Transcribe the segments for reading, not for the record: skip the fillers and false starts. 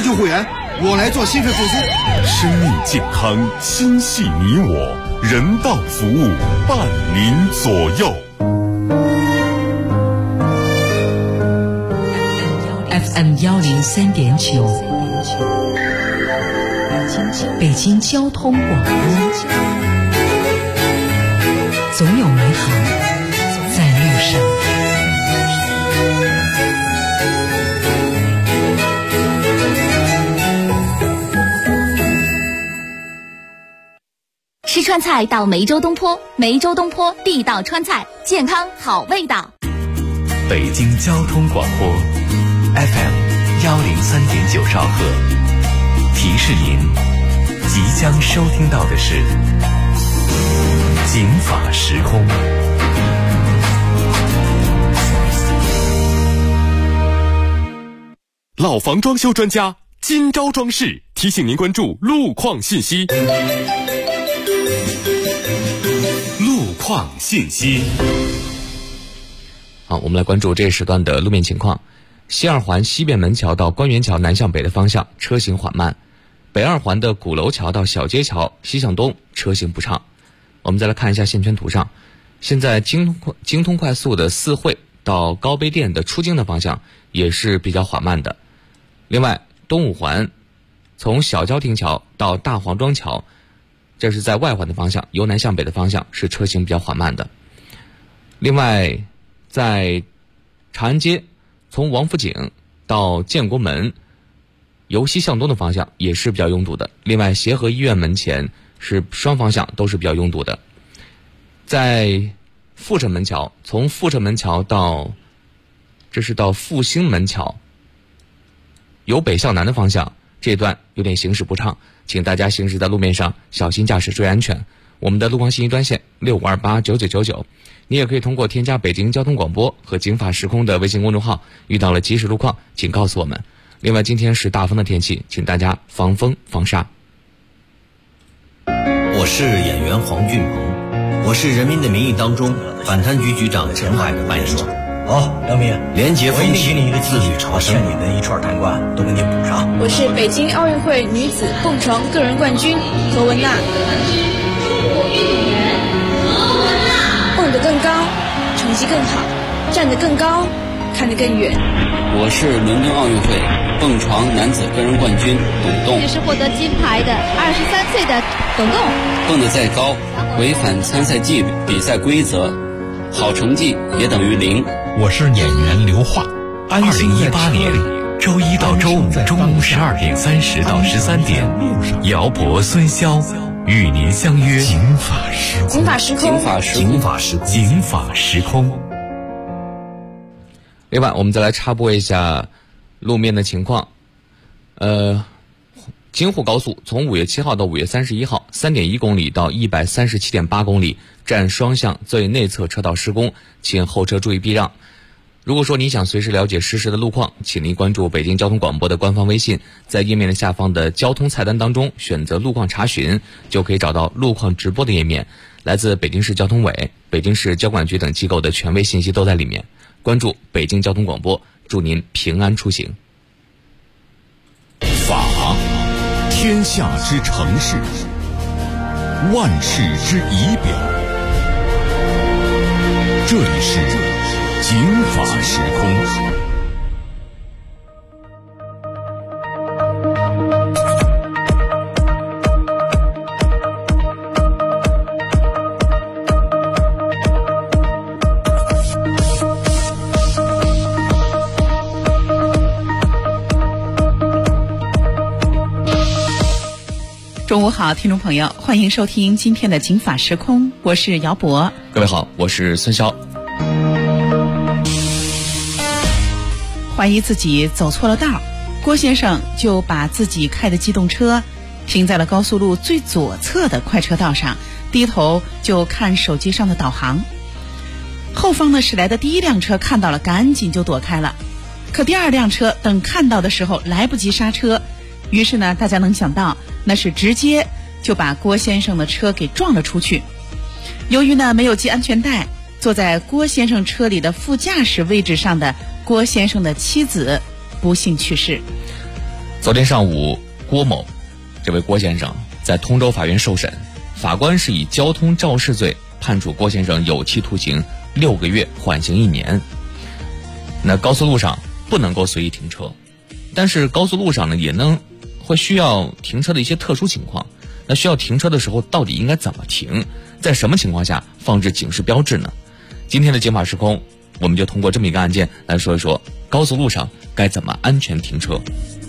救护员，我来做心肺复苏。 生命健康，心系你我，人道服务伴您左右。 FM 103.9，北京交通广播，总有美好在路上。 吃川菜到梅州东坡，梅州东坡地道川菜，健康好味道。 北京交通广播 FM 103.9兆赫，提示您即将收听到的是警法时空。 老房装修专家金招装饰提醒您关注路况信息。路况信息。 好，我们来关注这一时段的路面情况。西二环西便门桥到官园桥南向北的方向车行缓慢，北二环的鼓楼桥到小街桥西向东车行不畅。我们再来看一下线圈图上，现在京通快速的四惠到高碑店的出京的方向也是比较缓慢的。另外，东五环从小郊亭桥到大黄庄桥，这是在外环的方向，由南向北的方向是车行比较缓慢的。另外，在长安街从王府井到建国门由西向东的方向也是比较拥堵的。另外，协和医院门前是双方向都是比较拥堵的。在阜成门桥，从阜成门桥到复兴门桥由北向南的方向，这段有点行驶不畅，请大家行驶在路面上小心驾驶，注意安全。我们的路况信息专线65289999，你也可以通过添加北京交通广播和警法时空的微信公众号，遇到了及时路况请告诉我们。另外，今天是大风的天气，请大家防风防沙。 我是演员黄俊鹏，我是《人民的名义》当中反贪局局长陈海的扮演者。 好，梁明， 廉洁风气， 自律朝圣，欠你的一串贪官都给你补上。 我是北京奥运会女子蹦床个人冠军何文娜。蹦得更高，成绩更好，站得更高，看得更远。 我是伦敦奥运会蹦床男子个人冠军董栋。 也是获得金牌的23岁的董栋。 蹦得再高，违反参赛纪律、比赛规则，好成绩也等于0。 我是演员刘化。2018年周一到周五中午12点30到13点，姚博、孙潇与您相约警法时空。 警法时空， 警法时空，警法时空，警法时空。 另外，我们再来插播一下路面的情况。京沪高速从5月7号到5月31号 3.1 公里到 137.8 公里，占双向最内侧车道施工，请后车注意避让。如果说你想随时了解实时的路况，请您关注北京交通广播的官方微信，在页面的下方的交通菜单当中选择路况查询，就可以找到路况直播的页面。来自北京市交通委、北京市交管局等机构的权威信息都在里面。关注北京交通广播，祝您平安出行。 法，天下之城市，万世之仪表。这里是警法时空。 中午好，听众朋友，欢迎收听今天的警法时空，我是姚博。 各位好，我是孙潇。 怀疑自己走错了道，郭先生就把自己开的机动车停在了高速路最左侧的快车道上，低头就看手机上的导航。后方呢驶来的第一辆车看到了，赶紧就躲开了。可第二辆车等看到的时候来不及刹车，于是呢大家能想到那是直接就把郭先生的车给撞了出去。由于呢没有系安全带，坐在郭先生车里的副驾驶位置上的郭先生的妻子不幸去世。 昨天上午，郭某这位郭先生在通州法院受审，法官是以交通肇事罪判处郭先生有期徒刑6个月，缓刑1年。那高速路上不能够随意停车，但是高速路上呢也会需要停车的一些特殊情况。那需要停车的时候到底应该怎么停，在什么情况下放置警示标志呢？今天的警法时空，我们就通过这么一个案件来说一说高速路上该怎么安全停车。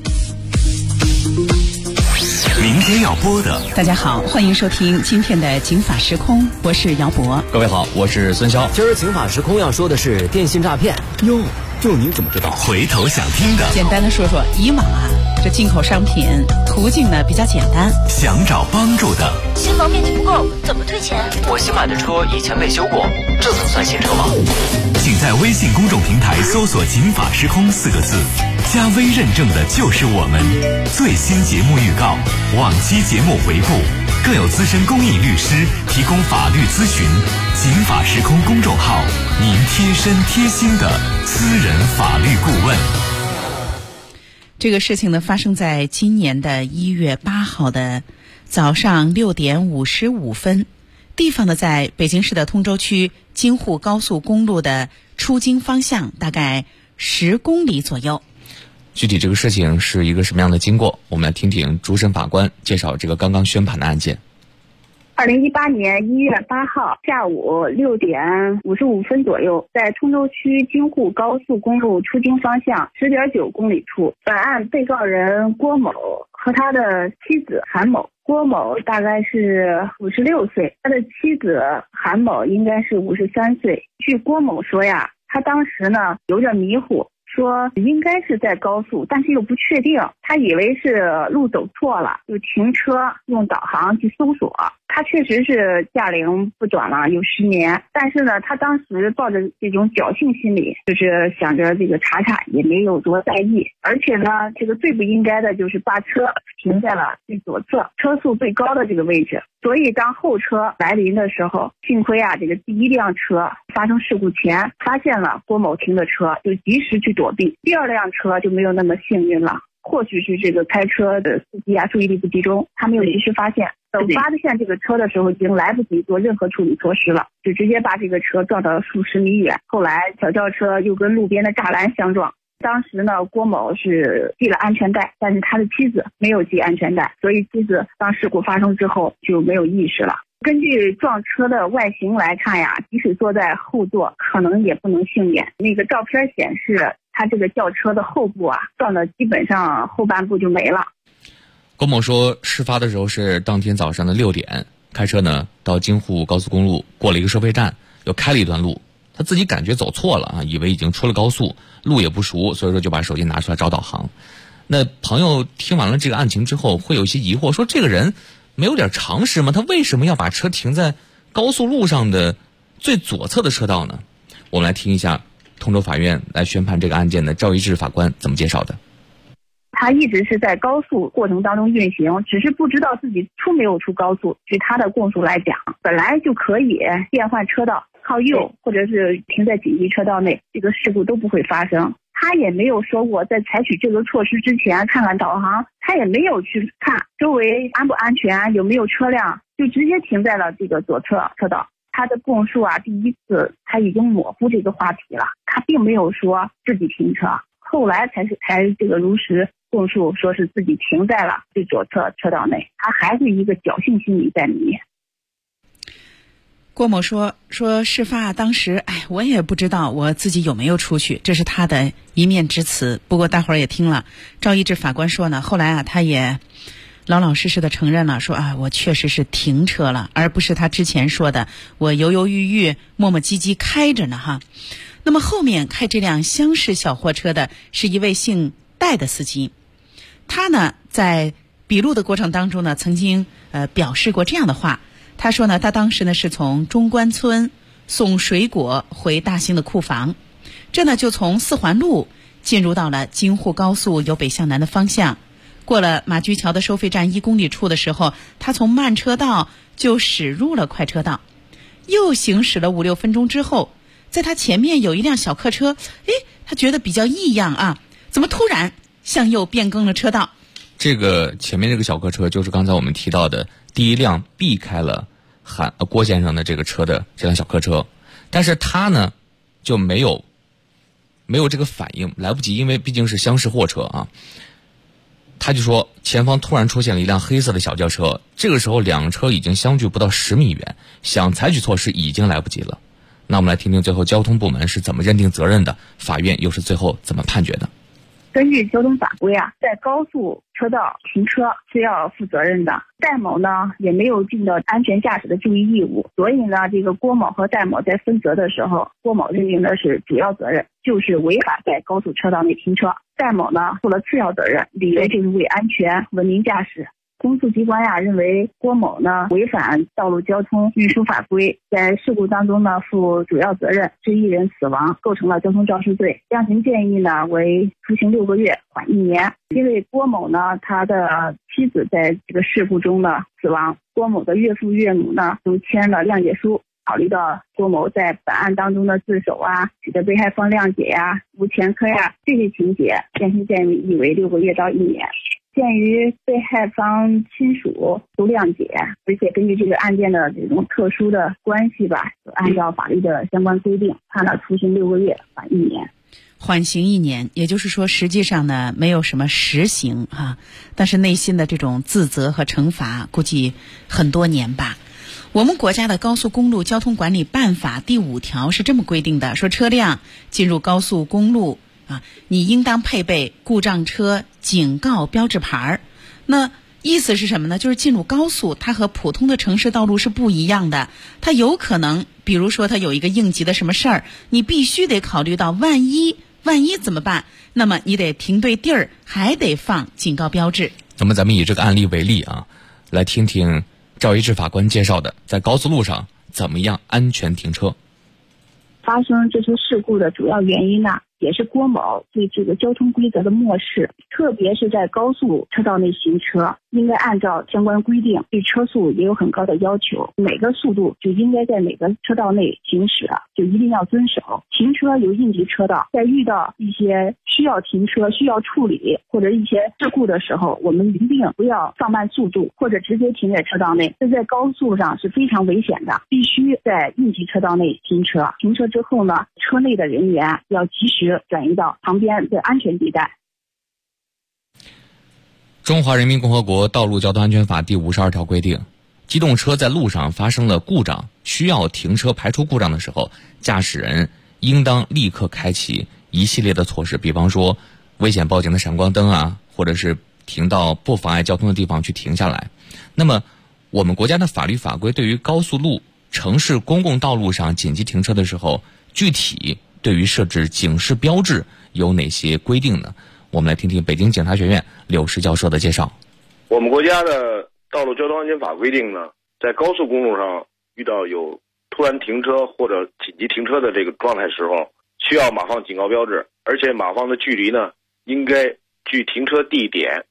明天要播的， 大家好，欢迎收听今天的警法时空，我是姚博。 各位好，我是孙潇。 今儿警法时空要说的是电信诈骗。 哟，就您怎么知道？回头想听的， 简单的说说，以往这进口商品途径呢比较简单， 想找帮助的， 新房面积不够怎么退钱？ 我新买的车以前被修过，这能算新车吗？ 请在微信公众平台搜索警法时空4个字，加微认证的就是我们。最新节目预告，往期节目回顾，更有资深公益律师提供法律咨询。警法时空公众号，您贴身贴心的私人法律顾问。 这个事情呢发生在今年的1月8号的早上6点55分，地方呢在北京市的通州区京沪高速公路的出京方向，大概10公里左右。 具体这个事情是一个什么样的经过，我们来听听主审法官介绍这个刚刚宣判的案件。 2018年1月8号下午6点55分左右，在通州区京沪高速公路出京方向10.9公里处，本案被告人郭某和他的妻子韩某。郭某大概是56岁，他的妻子韩某应该是53岁。据郭某说呀，他当时呢有点迷糊，说应该是在高速，但是又不确定，他以为是路走错了，就停车用导航去搜索。他确实是驾龄不短了，有10年，但是呢他当时抱着这种侥幸心理，就是想着这个查查，也没有多在意。而且呢这个最不应该的就是把车停在了最左侧车速最高的这个位置。所以当后车来临的时候，幸亏这个第一辆车发生事故前发现了郭某停的车，就及时去躲避，第二辆车就没有那么幸运了。或许是这个开车的司机注意力不集中，他没有及时发现，等发现这个车的时候已经来不及做任何处理措施了，就直接把这个车撞到了数十米远。后来小轿车又跟路边的栅栏相撞。当时呢郭某是系了安全带，但是他的妻子没有系安全带，所以妻子当事故发生之后就没有意识了。根据撞车的外形来看呀，即使坐在后座可能也不能幸免。那个照片显示他这个轿车的后部撞的基本上后半部就没了。 郭某说，事发的时候是当天早上的6点，开车呢到京沪高速公路，过了一个收费站，又开了一段路，他自己感觉走错了以为已经出了高速，路也不熟，所以说就把手机拿出来找导航。那朋友听完了这个案情之后会有一些疑惑，说这个人没有点常识吗？他为什么要把车停在高速路上的最左侧的车道呢？我们来听一下通州法院来宣判这个案件的赵一智法官怎么介绍的。 他一直是在高速过程当中运行，只是不知道自己出没有出高速。据他的供述来讲，本来就可以变换车道，靠右或者是停在紧急车道内，这个事故都不会发生。他也没有说过在采取这个措施之前看看导航，他也没有去看周围安不安全，有没有车辆，就直接停在了这个左侧车道。他的供述第一次他已经模糊这个话题了，他并没有说自己停车，后来才这个如实供述说是自己停在了最左侧车道内，他还是一个侥幸心理在里面。 郭某说事发当时我也不知道我自己有没有出去，这是他的一面之词。不过大伙儿也听了赵一智法官说呢，后来他也老老实实的承认了，说我确实是停车了，而不是他之前说的我犹犹豫豫磨磨唧唧开着呢哈。那么后面开这辆厢式小货车的是一位姓戴的司机，他呢在笔录的过程当中呢曾经表示过这样的话。他说呢，他当时呢是从中关村送水果回大兴的库房，这呢就从4环路进入到了京沪高速由北向南的方向。过了马驹桥的收费站1公里处的时候，他从慢车道就驶入了快车道，又行驶了5-6分钟之后，在他前面有一辆小客车，他觉得比较异样怎么突然向右变更了车道， 这个前面这个小客车就是刚才我们提到的第一辆避开了郭先生的这个车的这辆小客车，但是他呢就没有这个反应，来不及，因为毕竟是厢式货车啊。他就说前方突然出现了一辆黑色的小轿车，这个时候两车已经相距不到10米远，想采取措施已经来不及了。那我们来听听最后交通部门是怎么认定责任的，法院又是最后怎么判决的。 根据交通法规在高速车道停车是要负责任的。戴某呢也没有尽到安全驾驶的注意义务，所以呢这个郭某和戴某在分责的时候，郭某认定的是主要责任，就是违法在高速车道内停车。戴某呢负了次要责任，理由就是为安全文明驾驶。公诉机关认为郭某呢违反道路交通运输法规，在事故当中呢负主要责任，致一人死亡，构成了交通肇事罪。量刑建议呢为徒刑6个月，缓1年。因为郭某呢他的妻子在这个事故中呢死亡，郭某的岳父岳母呢都签了谅解书。考虑到郭某在本案当中的自首使得被害方谅解无前科这些情节，量刑建议为6个月到1年。鉴于被害方亲属都谅解，而且根据这个案件的这种特殊的关系按照法律的相关规定，判了徒刑6个月，缓1年。 缓刑1年，也就是说实际上呢没有什么实刑但是内心的这种自责和惩罚估计很多年吧。我们国家的高速公路交通管理办法第5条是这么规定的，说车辆进入高速公路你应当配备故障车警告标志牌。那意思是什么呢？就是进入高速它和普通的城市道路是不一样的，它有可能比如说它有一个应急的什么事儿，你必须得考虑到万一怎么办，那么你得停对地儿，还得放警告标志。 那么咱们以这个案例为例来听听赵一智法官介绍的在高速路上怎么样安全停车。 发生这次事故的主要原因也是郭某对这个交通规则的漠视，特别是在高速车道内行车，应该按照相关规定，对车速也有很高的要求，每个速度就应该在每个车道内行驶，就一定要遵守。停车有应急车道，在遇到一些需要停车、需要处理或者一些事故的时候，我们一定不要放慢速度或者直接停在车道内，这在高速上是非常危险的，必须在应急车道内停车。停车之后呢，车内的人员要及时转移到旁边的安全地带。 中华人民共和国道路交通安全法第52条规定，机动车在路上发生了故障，需要停车排除故障的时候，驾驶人应当立刻开启一系列的措施，比方说危险报警的闪光灯或者是停到不妨碍交通的地方去停下来。那么我们国家的法律法规对于高速路、城市公共道路上紧急停车的时候，具体对于设置警示标志有哪些规定呢？我们来听听北京警察学院柳石教授的介绍。 我们国家的道路交通安全法规定呢，在高速公路上遇到有突然停车或者紧急停车的这个状态时候，需要码放警告标志，而且码放的距离呢，应该距停车地点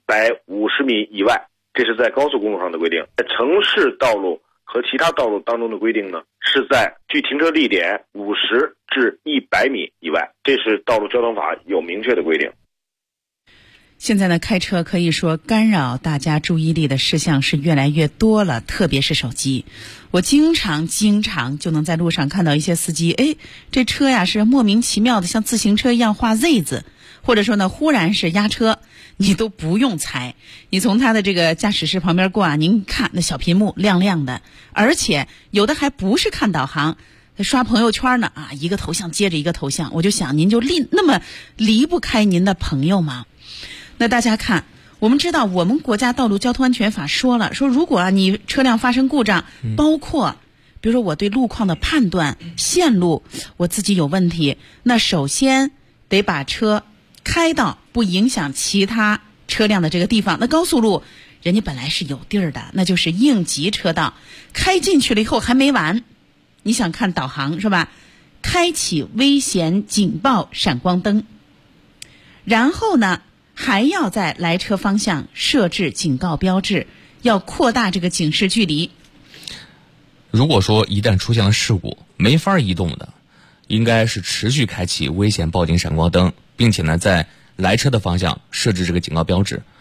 150米以外，这是在高速公路上的规定。在城市道路和其他道路当中的规定呢，是在距停车地点50至100米以外，这是道路交通法有明确的规定。 现在呢，开车可以说干扰大家注意力的事项是越来越多了，特别是手机。我经常就能在路上看到一些司机，这车是莫名其妙的像自行车一样画 Z 字，或者说呢忽然是压车，你都不用猜，你从他的这个驾驶室旁边过您看那小屏幕亮亮的，而且有的还不是看导航，刷朋友圈呢一个头像接着一个头像，我就想您就那么离不开您的朋友吗？那大家看，我们知道我们国家道路交通安全法说了，说如果你车辆发生故障，包括比如说我对路况的判断、线路我自己有问题，那首先得把车开到不影响其他车辆的这个地方。那高速路人家本来是有地儿的，那就是应急车道，开进去了以后还没完，你想看导航是吧？开启危险警报闪光灯，然后呢还要在来车方向设置警告标志，要扩大这个警示距离。 如果说一旦出现了事故没法移动的，应该是持续开启危险报警闪光灯，并且呢在来车的方向设置这个警告标志。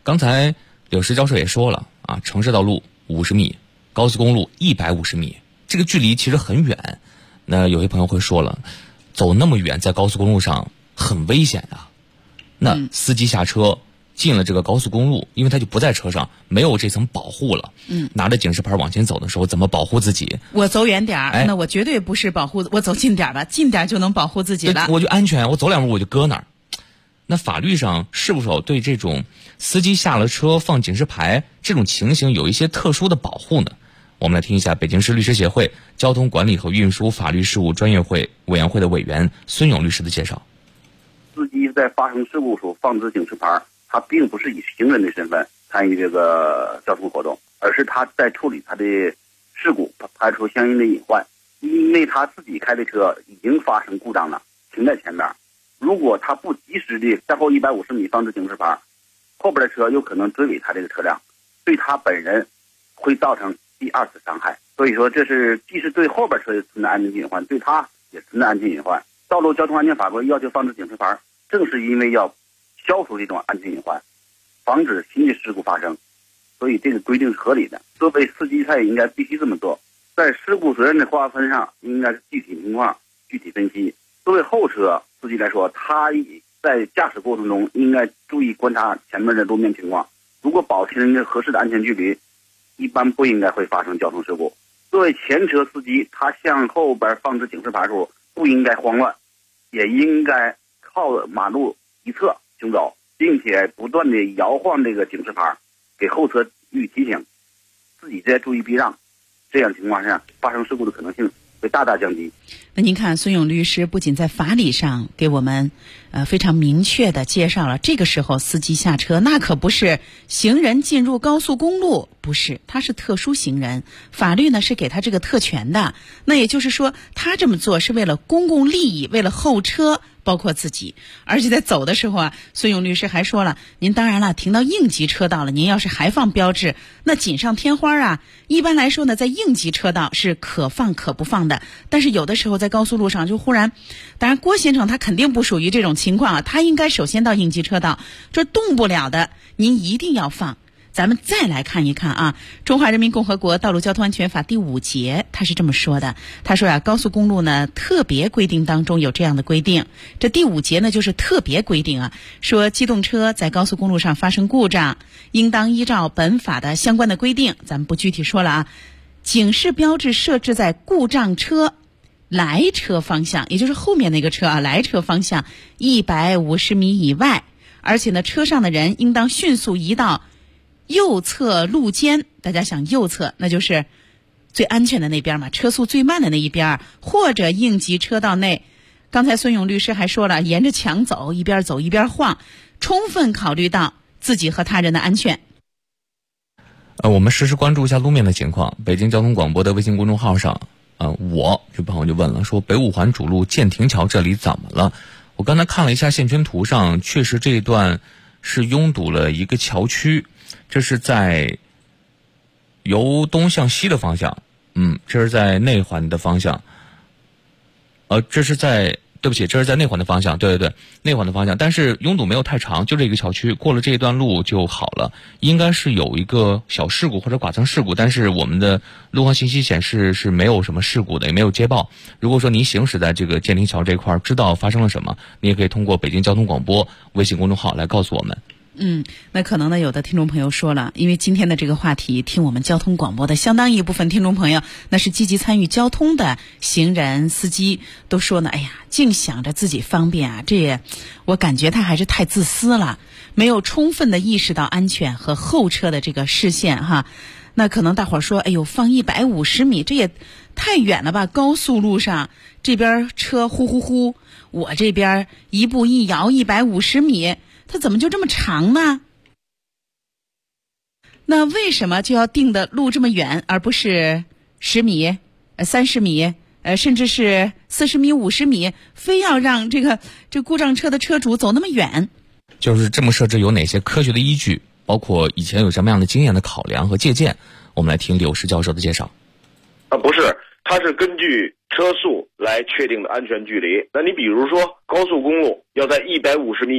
刚才柳石教授也说了啊，城市道路50米，高速公路150米，这个距离其实很远。那有些朋友会说了，走那么远在高速公路上很危险啊。那司机下车进了这个高速公路，因为他就不在车上，没有这层保护了。拿着警示牌往前走的时候，怎么保护自己？ 我走远点儿，那我绝对不是保护，我走近点儿吧，近点儿就能保护自己了。 我就安全，我走2步我就搁那儿。那法律上是否对这种司机下了车放警示牌这种情形有一些特殊的保护呢？我们来听一下北京市律师协会交通管理和运输法律事务专业委员会的委员孙勇律师的介绍。 司机在发生事故时放置警示牌，他并不是以行人的身份参与这个交通活动，而是他在处理他的事故，排除相应的隐患。因为他自己开的车已经发生故障了，停在前面，如果他不及时的向后150米放置警示牌，后边的车有可能追尾他这个车辆，对他本人会造成第2次伤害。所以说，这是既是对后边车存在安全隐患，对他也存在安全隐患。道路交通安全法规要求放置警示牌，正是因为要消除这种安全隐患，防止新的事故发生，所以这个规定是合理的。作为司机，他也应该必须这么做。在事故责任的划分上，应该是具体情况具体分析。作为后车司机来说，他在驾驶过程中应该注意观察前面的路面情况，如果保持一个合适的安全距离，一般不应该会发生交通事故。作为前车司机，他向后边放置警示牌时候不应该慌乱，也应该靠马路一侧行走，并且不断的摇晃这个警示牌，给后车予以提醒，自己再注意避让，这样情况下发生事故的可能性会大大降低。 那您看，孙勇律师不仅在法理上给我们非常明确的介绍了，这个时候司机下车那可不是行人进入高速公路，不是，他是特殊行人，法律呢是给他这个特权的。那也就是说，他这么做是为了公共利益，为了后车包括自己。而且在走的时候啊，孙勇律师还说了，您当然了，停到应急车道了，您要是还放标志，那锦上添花啊。一般来说呢，在应急车道是可放可不放的，但是有的时候在高速路上就忽然，当然郭先生他肯定不属于这种情况啊，他应该首先到应急车道，这动不了的您一定要放。咱们再来看一看啊，《中华人民共和国道路交通安全法》第5节，他是这么说的。他说高速公路呢特别规定当中有这样的规定，这第5节呢就是特别规定啊，说机动车在高速公路上发生故障，应当依照本法的相关的规定，咱们不具体说了啊，警示标志设置在故障车来车方向，也就是后面那个车啊，来车方向150米以外，而且呢，车上的人应当迅速移到右侧路肩。大家想右侧，那就是最安全的那边嘛，车速最慢的那一边，或者应急车道内。刚才孙勇律师还说了，沿着墙走，一边走一边晃，充分考虑到自己和他人的安全。 我们实时关注一下路面的情况。北京交通广播的微信公众号上，这朋友就问了，说北五环主路建亭桥这里怎么了？我刚才看了一下线圈图上，确实这一段是拥堵了一个桥区，这是在由东向西的方向，这是在内环的方向，这是在内环的方向，对，内环的方向，但是拥堵没有太长，就这一个桥区，过了这一段路就好了。应该是有一个小事故或者剐蹭事故，但是我们的路况信息显示是没有什么事故的，也没有接报。如果说您行驶在这个建亭桥这块知道发生了什么，你也可以通过北京交通广播微信公众号来告诉我们。 那可能呢，有的听众朋友说了，因为今天的这个话题，听我们交通广播的相当一部分听众朋友，那是积极参与交通的行人、司机，都说呢，哎呀，净想着自己方便啊，我感觉他还是太自私了，没有充分的意识到安全和后车的这个视线哈。那可能大伙儿说，哎呦，放150米，这也太远了吧？高速路上这边车呼呼呼，我这边一步一摇150米。它怎么就这么长呢？那为什么就要定的路这么远，而不是10米、30米，甚至是40米、50米，非要让这故障车的车主走那么远？ 就是这么设置有哪些科学的依据？包括以前有什么样的经验的考量和借鉴？我们来听柳石教授的介绍。 不是，它是根据车速来确定的安全距离。那你比如说高速公路要在150米以外，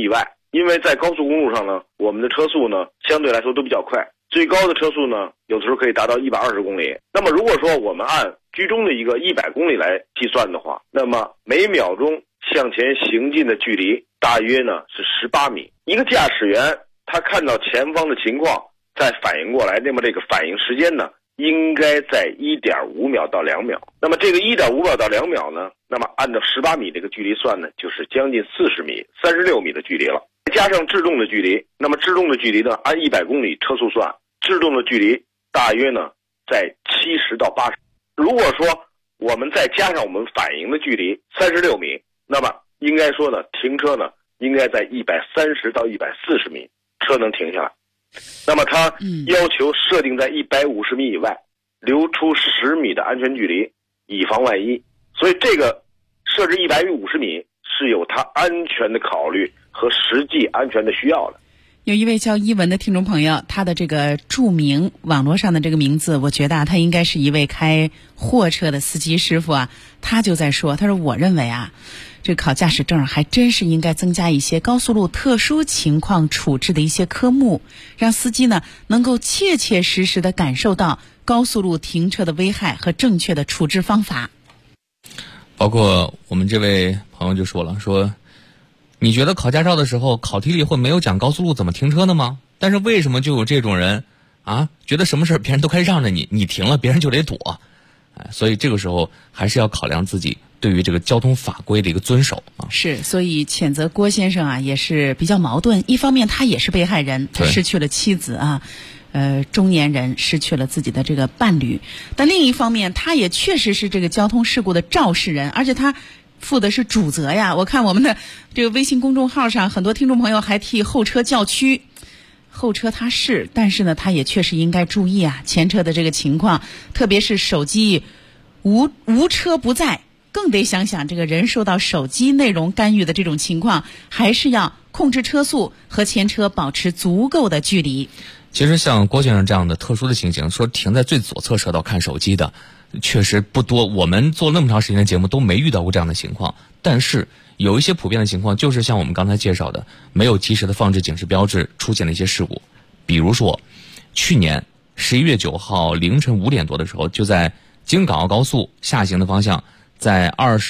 因为在高速公路上呢，我们的车速呢相对来说都比较快，最高的车速呢有的时候可以达到120公里。那么如果说我们按居中的一个100公里来计算的话，那么每秒钟向前行进的距离大约呢是18米。一个驾驶员他看到前方的情况再反应过来，那么这个反应时间呢应该在1.5秒到2秒。那么这个1.5秒到2秒呢，那么按照18米这个距离算呢，就是将近40米、36米的距离了。加上制动的距离，那么制动的距离呢，按100公里车速算，制动的距离大约呢在70到80。如果说我们再加上我们反应的距离36米，那么应该说呢，停车呢应该在130到140米，车能停下来。那么它要求设定在150米以外，留出10米的安全距离，以防万一。所以这个设置150米是有它安全的考虑和实际安全的需要的。 有一位叫伊文的听众朋友，他的这个著名网络上的这个名字，我觉得他应该是一位开货车的司机师傅啊。他就在说，他说我认为啊，这考驾驶证还真是应该增加一些高速路特殊情况处置的一些科目，让司机呢能够切切实实地感受到高速路停车的危害和正确的处置方法。 包括我们这位朋友就说了，说你觉得考驾照的时候考题里会没有讲高速路怎么停车的吗？但是为什么就有这种人啊，觉得什么事别人都该让着你，你停了别人就得躲。所以这个时候还是要考量自己对于这个交通法规的一个遵守啊。 是，所以谴责郭先生啊也是比较矛盾。一方面他也是被害人，他失去了妻子啊，中年人失去了自己的这个伴侣，但另一方面他也确实是这个交通事故的肇事人，而且他负的是主责呀。我看我们的这个微信公众号上很多听众朋友还替后车叫屈。后车他是，但是呢他也确实应该注意啊前车的这个情况，特别是手机无车不在，更得想想这个人受到手机内容干预的这种情况，还是要控制车速和前车保持足够的距离。 其实像郭先生这样的特殊的情形，说停在最左侧车道看手机的确实不多，我们做那么长时间的节目都没遇到过这样的情况。但是有一些普遍的情况，就是像我们刚才介绍的，没有及时的放置警示标志，出现了一些事故。比如说去年11月9号凌晨5点多的时候，就在京港澳高速下行的方向，在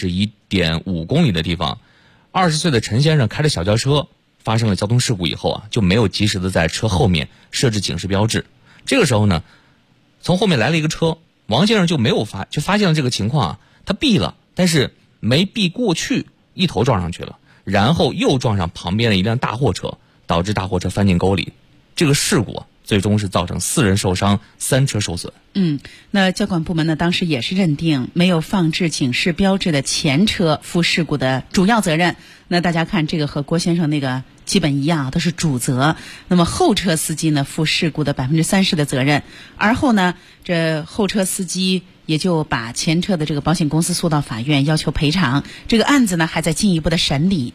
21.5公里的地方，20岁的陈先生开着小轿车发生了交通事故以后啊，就没有及时的在车后面设置警示标志。这个时候呢，从后面来了一个车，王先生就发现了这个情况啊，他避了，但是没避过去，一头撞上去了，然后又撞上旁边的一辆大货车，导致大货车翻进沟里。这个事故最终是造成4人受伤，3车受损。 那交管部门呢，当时也是认定没有放置警示标志的前车负事故的主要责任。那大家看，这个和郭先生那个基本一样，都是主责。那么后车司机呢，负事故的30%的责任。而后呢，这后车司机也就把前车的这个保险公司诉到法院，要求赔偿。这个案子呢，还在进一步的审理。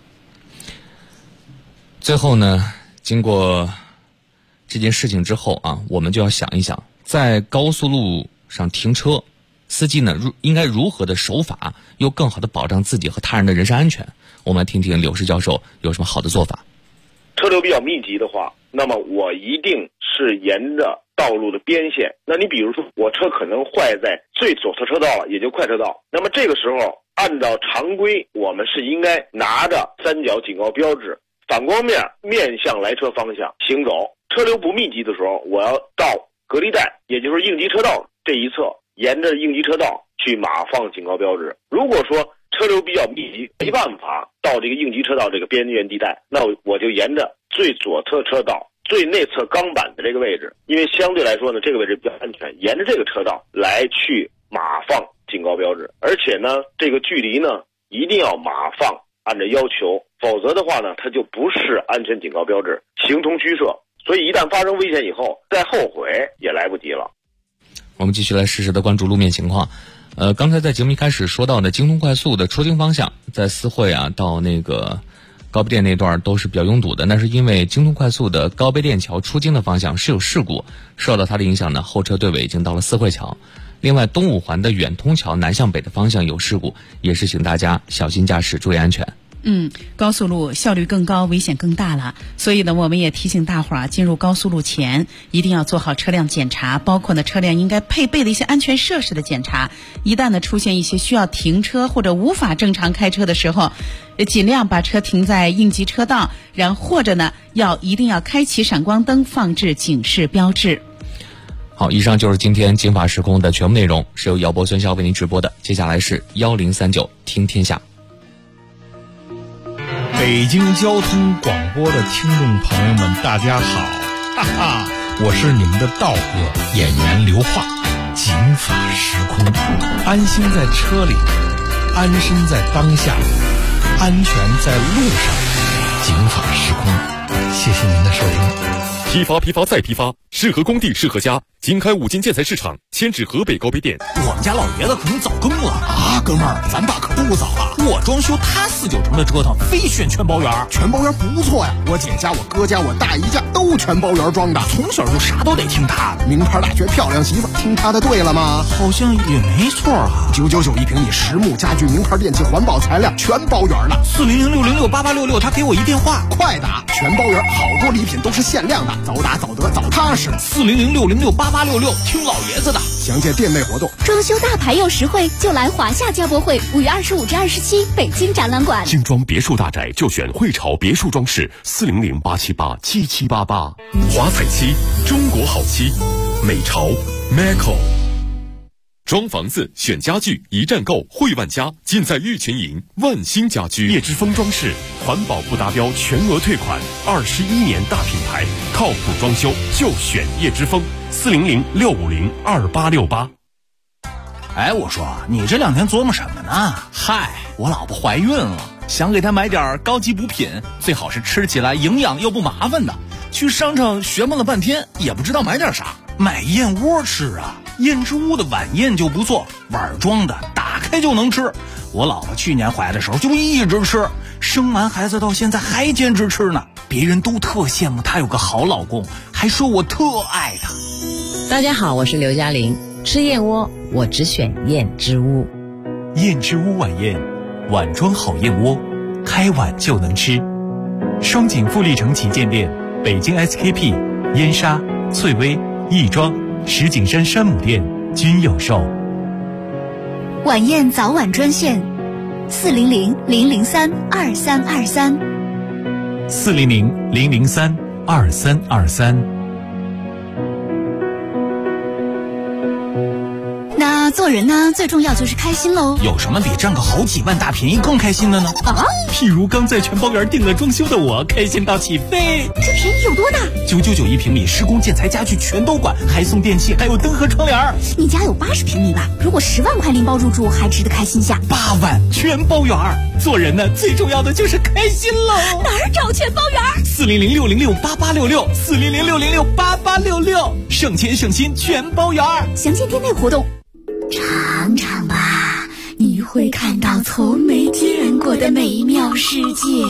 最后呢，经过这件事情之后啊，我们就要想一想，在高速路上停车，司机呢应该如何的守法，又更好的保障自己和他人的人身安全。我们来听听柳石教授有什么好的做法。 车流比较密集的话，那么我一定是沿着道路的边线。那你比如说我车可能坏在最左侧车道了，也就快车道，那么这个时候按照常规，我们是应该拿着3角警告标志，反光面面向来车方向行走。车流不密集的时候，我要到隔离带，也就是应急车道这一侧，沿着应急车道去码放警告标志。如果说车流比较密集，没办法到这个应急车道这个边缘地带，那我就沿着最左侧车道最内侧钢板的这个位置，因为相对来说呢，这个位置比较安全，沿着这个车道来去码放警告标志。而且呢，这个距离呢一定要码放按照要求，否则的话呢，它就不是安全警告标志，形同虚设。所以一旦发生危险以后，再后悔也来不及了。 我们继续来实时的关注路面情况。刚才在节目一开始说到的京通快速的出京方向，在思汇啊到那个高碑店那段都是比较拥堵的，那是因为京通快速的高碑店桥出京的方向是有事故，受到它的影响呢，后车队尾已经到了思汇桥。另外东五环的远通桥南向北的方向有事故，也是请大家小心驾驶，注意安全。 高速路效率更高，危险更大了。所以呢，我们也提醒大伙儿进入高速路前一定要做好车辆检查，包括呢车辆应该配备的一些安全设施的检查。一旦呢出现一些需要停车或者无法正常开车的时候，尽量把车停在应急车道，或者呢一定要开启闪光灯，放置警示标志。 好，以上就是今天警法时空的全部内容，是由姚博孙骁为您直播的。接下来是1039听天下。 北京交通广播的听众朋友们，大家好，哈哈，我是你们的道哥演员刘化。警法时空，安心在车里，安身在当下，安全在路上。警法时空，谢谢您的收听。 批发再批发，适合工地适合家。经开5金建材市场，迁至河北高碑店。 我们家老爷子可能早更了啊，哥们儿，咱爸可不早啊。我装修，他4、9成的折腾，非选全包圆。 全包圆不错呀，我姐家、我哥家、我大姨家都全包圆装的， 从小就啥都得听他的。 名牌大学漂亮媳妇，听他的对了吗？ 好像也没错啊。 999一平米，实木家具、名牌电器、环保材料，全包圆了。 40060688866，他给我一电话， 快打！全包圆，好多礼品都是限量的，早打早得早踏实。 40060688866，听老爷子的。 详见店内活动。 装修大牌又实惠，就来华夏家博会5月25至27北京展览馆。 精装别墅大宅就选汇潮别墅装饰，400-878-7788。华彩漆，中国好漆，美潮 Maco。装房子选家具，一站购汇万家，尽在玉泉营万兴家居。叶之峰装饰，环保不达标全额退款，21年大品牌，靠谱装修就选叶之峰，400-650-2868。 哎，我说你这2天琢磨什么呢？嗨，我老婆怀孕了，想给她买点高级补品，最好是吃起来营养又不麻烦的。去商场学摸了半天，也不知道买点啥，买燕窝吃啊。燕之屋的晚宴就不错，碗装的，打开就能吃。我老婆去年怀的时候就一直吃，生完孩子到现在还坚持吃呢。别人都特羡慕她有个好老公，还说我特爱她。 大家好，我是刘嘉玲。吃燕窝，我只选燕之屋。 燕之屋晚宴，碗装好燕窝，开碗就能吃。双井富力城旗舰店，北京 SKP、燕莎、翠微、亦庄、石景山山姆店均有售。 晚宴早晚专线：400-003-2323。 400-003-2323。 那做人呢，最重要就是开心喽。 有什么比占个好几万大便宜更开心的呢？ 啊， 譬如刚在全包园订了装修的我，开心到起飞。 这便宜有多大 ？999一平米，施工建材家具全都管，还送电器，还有灯和窗帘。 你家有80平米吧？如果10万块拎包入住，还值得开心下。 8万全包园。做人呢，最重要的就是开心喽。 哪儿找全包园 ？400-606-8866 400-606-8866，省钱省心全包园。 详见店内活动。尝尝吧，你会看到从没见过的美妙世界。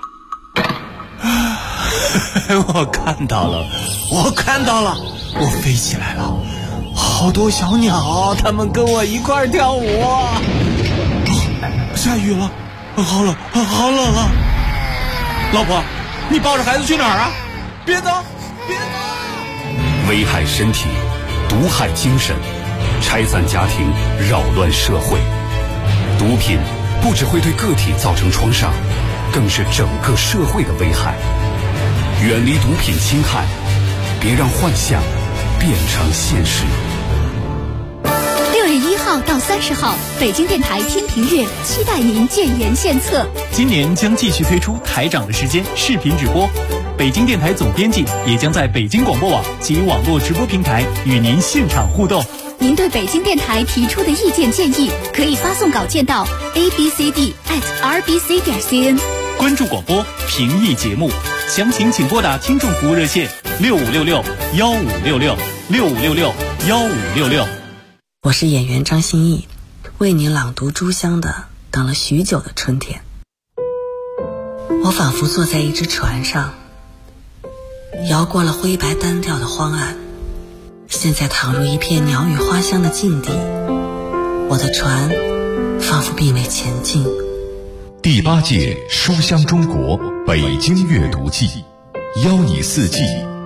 我看到了，我飞起来了，好多小鸟，它们跟我一块跳舞。下雨了，好冷啊！老婆，你抱着孩子去哪儿啊？别走！ 危害身体，毒害精神，拆散家庭，扰乱社会。毒品不只会对个体造成创伤，更是整个社会的危害。远离毒品侵害，别让幻想变成现实。 6月1号到30号，北京电台天平月期待您建言献策。 今年将继续推出台长的时间视频直播，北京电台总编辑也将在北京广播网及网络直播平台与您现场互动。 您对北京电台提出的意见建议，可以发送稿件到 abcd@rbc.cn。 关注广播，评议节目，详情请拨打听众服务热线6566-1566-6566-1566。 我是演员张歆艺，为你朗读朱湘的《等了许久的春天》。我仿佛坐在一只船上，摇过了灰白单调的荒岸，现在躺入一片鸟语花香的境地。我的船仿佛并未前进， 第8届书香中国北京阅读季，邀你四季